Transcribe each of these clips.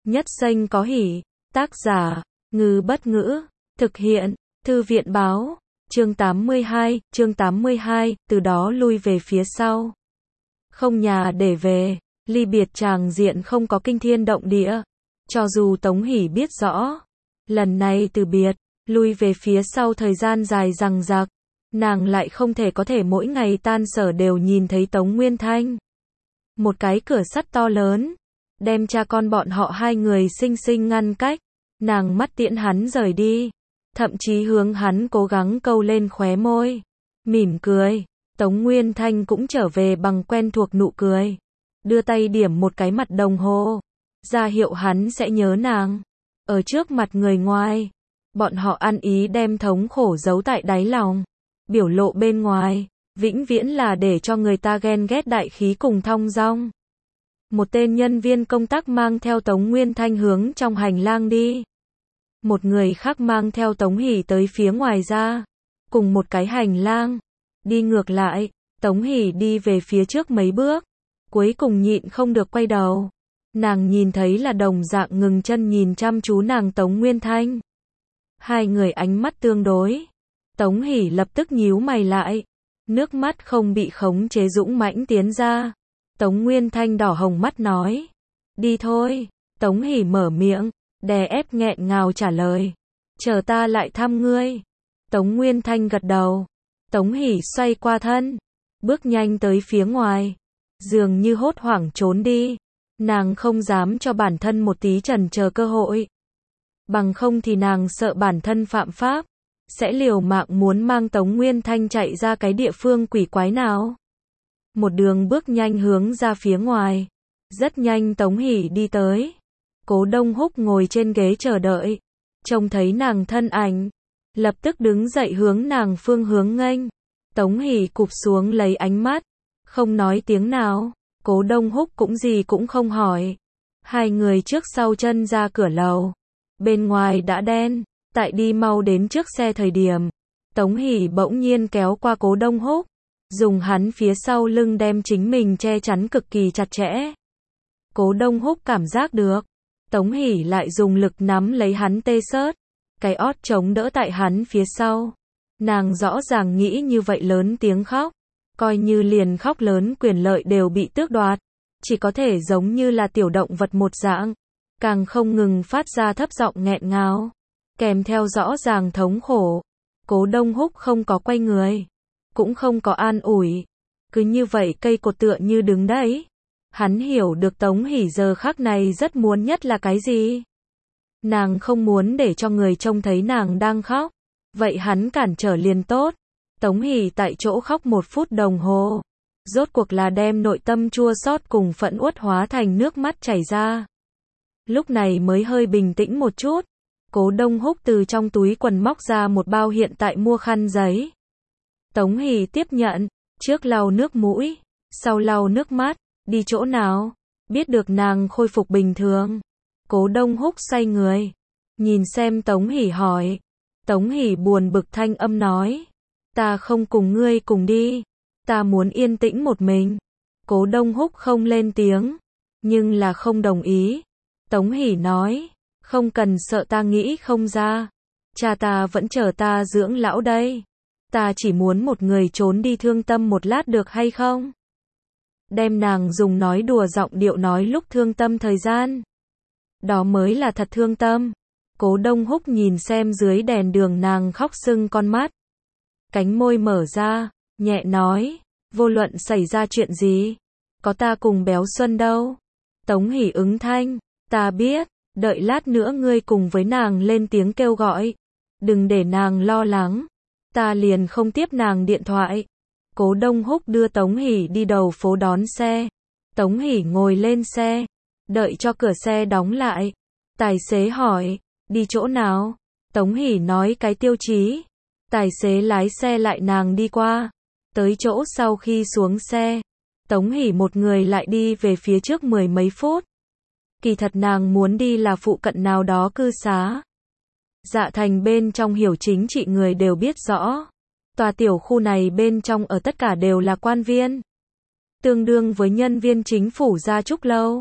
Nhất xanh có hỉ. Tác giả, Ngư Bất Ngữ. Thực hiện, Thư viện Báo. Chương 82, từ đó lui về phía sau. Không nhà để về, ly biệt tràng diện không có kinh thiên động địa. Cho dù Tống Hỷ biết rõ, lần này từ biệt, lui về phía sau thời gian dài dằng dặc, nàng lại không thể có thể mỗi ngày tan sở đều nhìn thấy Tống Nguyên Thanh. Một cái cửa sắt to lớn, đem cha con bọn họ hai người sinh sinh ngăn cách, nàng mắt tiễn hắn rời đi, thậm chí hướng hắn cố gắng câu lên khóe môi, mỉm cười. Tống Nguyên Thanh cũng trở về bằng quen thuộc nụ cười, đưa tay điểm một cái mặt đồng hồ, ra hiệu hắn sẽ nhớ nàng. Ở trước mặt người ngoài, bọn họ ăn ý đem thống khổ giấu tại đáy lòng, biểu lộ bên ngoài, vĩnh viễn là để cho người ta ghen ghét đại khí cùng thong dong. Một tên nhân viên công tác mang theo Tống Nguyên Thanh hướng trong hành lang đi. Một người khác mang theo Tống Hỷ tới phía ngoài ra, cùng một cái hành lang. Đi ngược lại, Tống Hỷ đi về phía trước mấy bước, cuối cùng nhịn không được quay đầu. Nàng nhìn thấy là đồng dạng ngừng chân nhìn chăm chú nàng Tống Nguyên Thanh. Hai người ánh mắt tương đối. Tống Hỷ lập tức nhíu mày lại, nước mắt không bị khống chế dũng mãnh tiến ra. Tống Nguyên Thanh đỏ hồng mắt nói, đi thôi. Tống Hỷ mở miệng, đè ép nghẹn ngào trả lời, chờ ta lại thăm ngươi. Tống Nguyên Thanh gật đầu. Tống Hỷ xoay qua thân, bước nhanh tới phía ngoài, dường như hốt hoảng trốn đi. Nàng không dám cho bản thân một tí chần chờ cơ hội. Bằng không thì nàng sợ bản thân phạm pháp, sẽ liều mạng muốn mang Tống Nguyên Thanh chạy ra cái địa phương quỷ quái nào. Một đường bước nhanh hướng ra phía ngoài. Rất nhanh Tống Hỷ đi tới. Cố Đông Húc ngồi trên ghế chờ đợi. Trông thấy nàng thân ảnh, lập tức đứng dậy hướng nàng phương hướng nghênh. Tống Hỷ cụp xuống lấy ánh mắt, không nói tiếng nào. Cố Đông Húc cũng gì cũng không hỏi. Hai người trước sau chân ra cửa lầu. Bên ngoài đã đen, tại đi mau đến trước xe thời điểm, Tống Hỷ bỗng nhiên kéo qua Cố Đông Húc, dùng hắn phía sau lưng đem chính mình che chắn cực kỳ chặt chẽ. Cố Đông Húc cảm giác được, Tống Hỷ lại dùng lực nắm lấy hắn tê xớt, cái ót chống đỡ tại hắn phía sau. Nàng rõ ràng nghĩ như vậy lớn tiếng khóc, coi như liền khóc lớn quyền lợi đều bị tước đoạt, chỉ có thể giống như là tiểu động vật một dạng, càng không ngừng phát ra thấp giọng nghẹn ngào, kèm theo rõ ràng thống khổ. Cố Đông Húc không có quay người, cũng không có an ủi, cứ như vậy cây cột tựa như đứng đấy. Hắn hiểu được Tống Hỷ giờ khắc này rất muốn nhất là cái gì. Nàng không muốn để cho người trông thấy nàng đang khóc, vậy hắn cản trở liền tốt. Tống Hỷ tại chỗ khóc 1 phút đồng hồ, rốt cuộc là đem nội tâm chua xót cùng phẫn uất hóa thành nước mắt chảy ra. Lúc này mới hơi bình tĩnh một chút. Cố Đông Húc từ trong túi quần móc ra một bao hiện tại mua khăn giấy. Tống Hỷ tiếp nhận, trước lau nước mũi, sau lau nước mắt. Đi chỗ nào? Biết được nàng khôi phục bình thường. Cố Đông Húc xoay người, nhìn xem Tống Hỷ hỏi. Tống Hỷ buồn bực thanh âm nói, ta không cùng ngươi cùng đi, ta muốn yên tĩnh một mình. Cố Đông Húc không lên tiếng, nhưng là không đồng ý. Tống Hỷ nói, không cần sợ ta nghĩ không ra, cha ta vẫn chờ ta dưỡng lão đây. Ta chỉ muốn một người trốn đi thương tâm một lát được hay không? Đem nàng dùng nói đùa giọng điệu nói lúc thương tâm thời gian. Đó mới là thật thương tâm. Cố Đông Húc nhìn xem dưới đèn đường nàng khóc sưng con mắt. Cánh môi mở ra, nhẹ nói, vô luận xảy ra chuyện gì, có ta cùng Béo Xuân đâu. Tống Hỷ ứng thanh, ta biết, đợi lát nữa ngươi cùng với nàng lên tiếng kêu gọi. Đừng để nàng lo lắng, ta liền không tiếp nàng điện thoại. Cố Đông Húc đưa Tống Hỷ đi đầu phố đón xe. Tống Hỷ ngồi lên xe, đợi cho cửa xe đóng lại. Tài xế hỏi, đi chỗ nào? Tống Hỷ nói cái tiêu chí. Tài xế lái xe lại nàng đi qua. Tới chỗ sau khi xuống xe, Tống Hỷ một người lại đi về phía trước 10 mấy phút. Kỳ thật nàng muốn đi là phụ cận nào đó cư xá. Dạ Thành bên trong hiểu chính trị người đều biết rõ. Tòa tiểu khu này bên trong ở tất cả đều là quan viên, tương đương với nhân viên chính phủ Gia Trúc Lâu.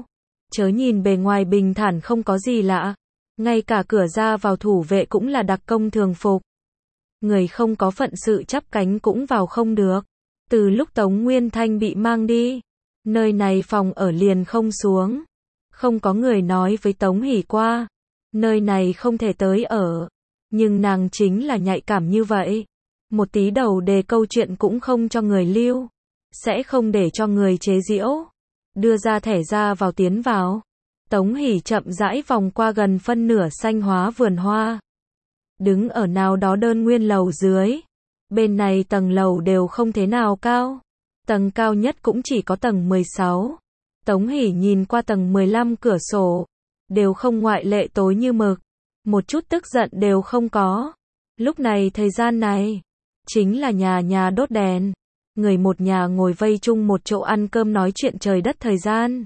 Chớ nhìn bề ngoài bình thản không có gì lạ. Ngay cả cửa ra vào thủ vệ cũng là đặc công thường phục. Người không có phận sự chắp cánh cũng vào không được. Từ lúc Tống Nguyên Thanh bị mang đi, nơi này phòng ở liền không xuống. Không có người nói với Tống Hỷ qua, nơi này không thể tới ở. Nhưng nàng chính là nhạy cảm như vậy. Một tí đầu đề câu chuyện cũng không cho người lưu. Sẽ không để cho người chế giễu. Đưa ra thẻ ra vào tiến vào. Tống Hỷ chậm rãi vòng qua gần phân nửa xanh hóa vườn hoa. Đứng ở nào đó đơn nguyên lầu dưới. Bên này tầng lầu đều không thế nào cao. Tầng cao nhất cũng chỉ có tầng 16. Tống Hỷ nhìn qua tầng 15 cửa sổ. Đều không ngoại lệ tối như mực. Một chút tức giận đều không có. Lúc này thời gian này, chính là nhà nhà đốt đèn. Người một nhà ngồi vây chung một chỗ ăn cơm nói chuyện trời đất thời gian.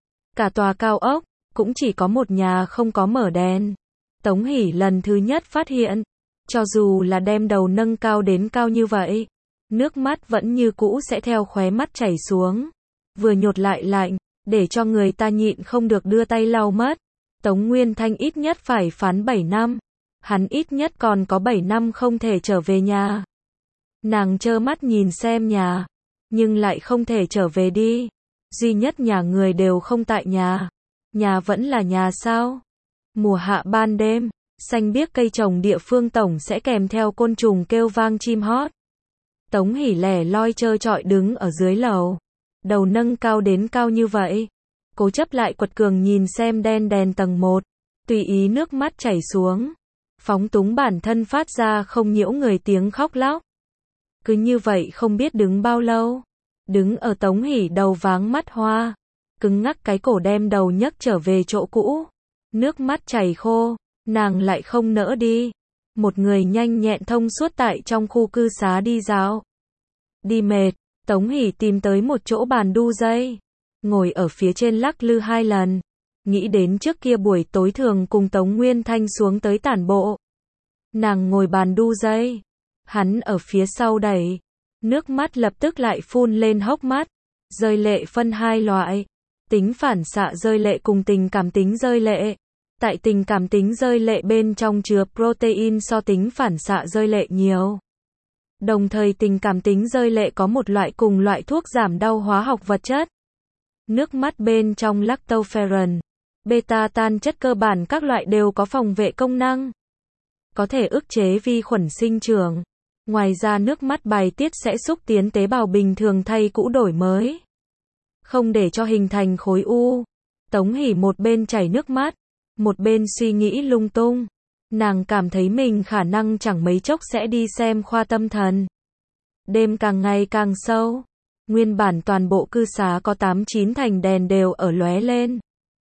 Cả tòa cao ốc, cũng chỉ có một nhà không có mở đèn. Tống Hỷ lần thứ nhất phát hiện, cho dù là đem đầu nâng cao đến cao như vậy, nước mắt vẫn như cũ sẽ theo khóe mắt chảy xuống. Vừa nhột lại lạnh, để cho người ta nhịn không được đưa tay lau mất. Tống Nguyên Thanh ít nhất phải phán 7 năm. Hắn ít nhất còn có 7 năm không thể trở về nhà. Nàng trơ mắt nhìn xem nhà, nhưng lại không thể trở về đi. Duy nhất nhà người đều không tại nhà. Nhà vẫn là nhà sao? Mùa hạ ban đêm, xanh biếc cây trồng địa phương tổng sẽ kèm theo côn trùng kêu vang chim hót. Tống Hỷ lẻ loi trơ trọi đứng ở dưới lầu. Đầu nâng cao đến cao như vậy. Cố chấp lại quật cường nhìn xem đen đèn tầng 1. Tùy ý nước mắt chảy xuống. Phóng túng bản thân phát ra không nhiễu người tiếng khóc lóc. Cứ như vậy không biết đứng bao lâu. Đứng ở Tống Hỷ đầu váng mắt hoa. Cứng ngắc cái cổ đem đầu nhấc trở về chỗ cũ. Nước mắt chảy khô. Nàng lại không nỡ đi. Một người nhanh nhẹn thông suốt tại trong khu cư xá đi dạo. Đi mệt, Tống Hỷ tìm tới một chỗ bàn đu dây. Ngồi ở phía trên lắc lư 2 lần. Nghĩ đến trước kia buổi tối thường cùng Tống Nguyên Thanh xuống tới tản bộ. Nàng ngồi bàn đu dây. Hắn ở phía sau đẩy. Nước mắt lập tức lại phun lên hốc mắt. Rơi lệ phân 2 loại. Tính phản xạ rơi lệ cùng tình cảm tính rơi lệ. Tại tình cảm tính rơi lệ bên trong chứa protein so tính phản xạ rơi lệ nhiều. Đồng thời tình cảm tính rơi lệ có một loại cùng loại thuốc giảm đau hóa học vật chất. Nước mắt bên trong lactoferrin, beta tan chất cơ bản các loại đều có phòng vệ công năng. Có thể ức chế vi khuẩn sinh trưởng. Ngoài ra nước mắt bài tiết sẽ xúc tiến tế bào bình thường thay cũ đổi mới. Không để cho hình thành khối u. Tống Hỷ một bên chảy nước mắt, một bên suy nghĩ lung tung. Nàng cảm thấy mình khả năng chẳng mấy chốc sẽ đi xem khoa tâm thần. Đêm càng ngày càng sâu. Nguyên bản toàn bộ cư xá có 8-9 thành đèn đều ở lóe lên.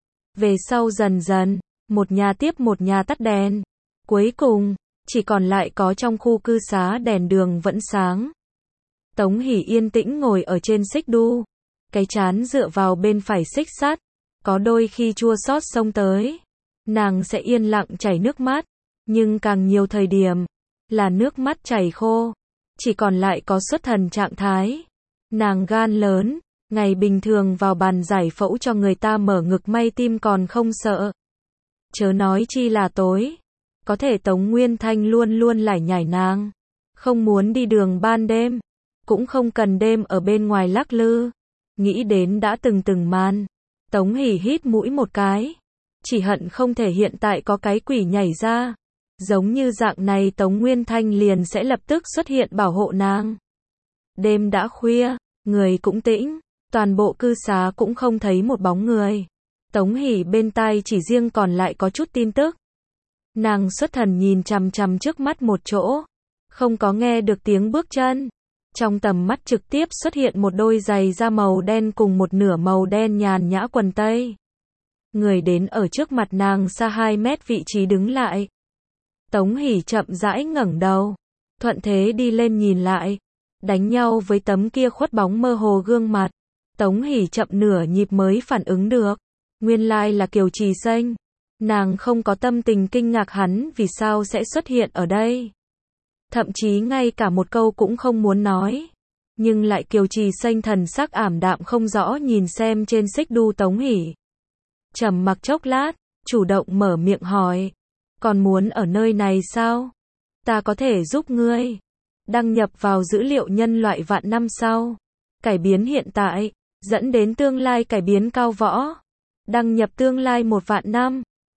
Về sau dần dần, một nhà tiếp một nhà tắt đèn. Cuối cùng, chỉ còn lại có trong khu cư xá đèn đường vẫn sáng. Tống Hỷ yên tĩnh ngồi ở trên xích đu. Cái trán dựa vào bên phải xích sắt. Có đôi khi chua xót xông tới. Nàng sẽ yên lặng chảy nước mắt. Nhưng càng nhiều thời điểm, là nước mắt chảy khô. Chỉ còn lại có xuất thần trạng thái. Nàng gan lớn, ngày bình thường vào bàn giải phẫu cho người ta mở ngực may tim còn không sợ. Chớ nói chi là tối. Có thể Tống Nguyên Thanh luôn luôn lải nhải nàng. Không muốn đi đường ban đêm. Cũng không cần đêm ở bên ngoài lắc lư. Nghĩ đến đã từng màn. Tống Hỷ hít mũi một cái. Chỉ hận không thể hiện tại có cái quỷ nhảy ra. Giống như dạng này Tống Nguyên Thanh liền sẽ lập tức xuất hiện bảo hộ nàng. Đêm đã khuya, người cũng tĩnh, toàn bộ cư xá cũng không thấy một bóng người. Tống Hỷ bên tai chỉ riêng còn lại có chút tin tức. Nàng xuất thần nhìn chằm chằm trước mắt một chỗ, không có nghe được tiếng bước chân. Trong tầm mắt trực tiếp xuất hiện một đôi giày da màu đen cùng một nửa màu đen nhàn nhã quần tây. Người đến ở trước mặt nàng xa 2 mét vị trí đứng lại. Tống Hỷ chậm rãi ngẩng đầu, thuận thế đi lên nhìn lại, đánh nhau với tấm kia khuất bóng mơ hồ gương mặt. Tống Hỷ chậm nửa nhịp mới phản ứng được, nguyên lai là Kiều Trì Xanh. Nàng không có tâm tình kinh ngạc hắn vì sao sẽ xuất hiện ở đây. Thậm chí ngay cả một câu cũng không muốn nói. Nhưng lại Kiều Trì Xanh thần sắc ảm đạm không rõ nhìn xem trên xích đu Tống Hỷ. Trầm mặc chốc lát, chủ động mở miệng hỏi. Còn muốn ở nơi này sao? Ta có thể giúp ngươi. Đăng nhập vào dữ liệu nhân loại vạn năm sau. Cải biến hiện tại, dẫn đến tương lai cải biến cao võ. Đăng nhập tương lai 1 vạn năm.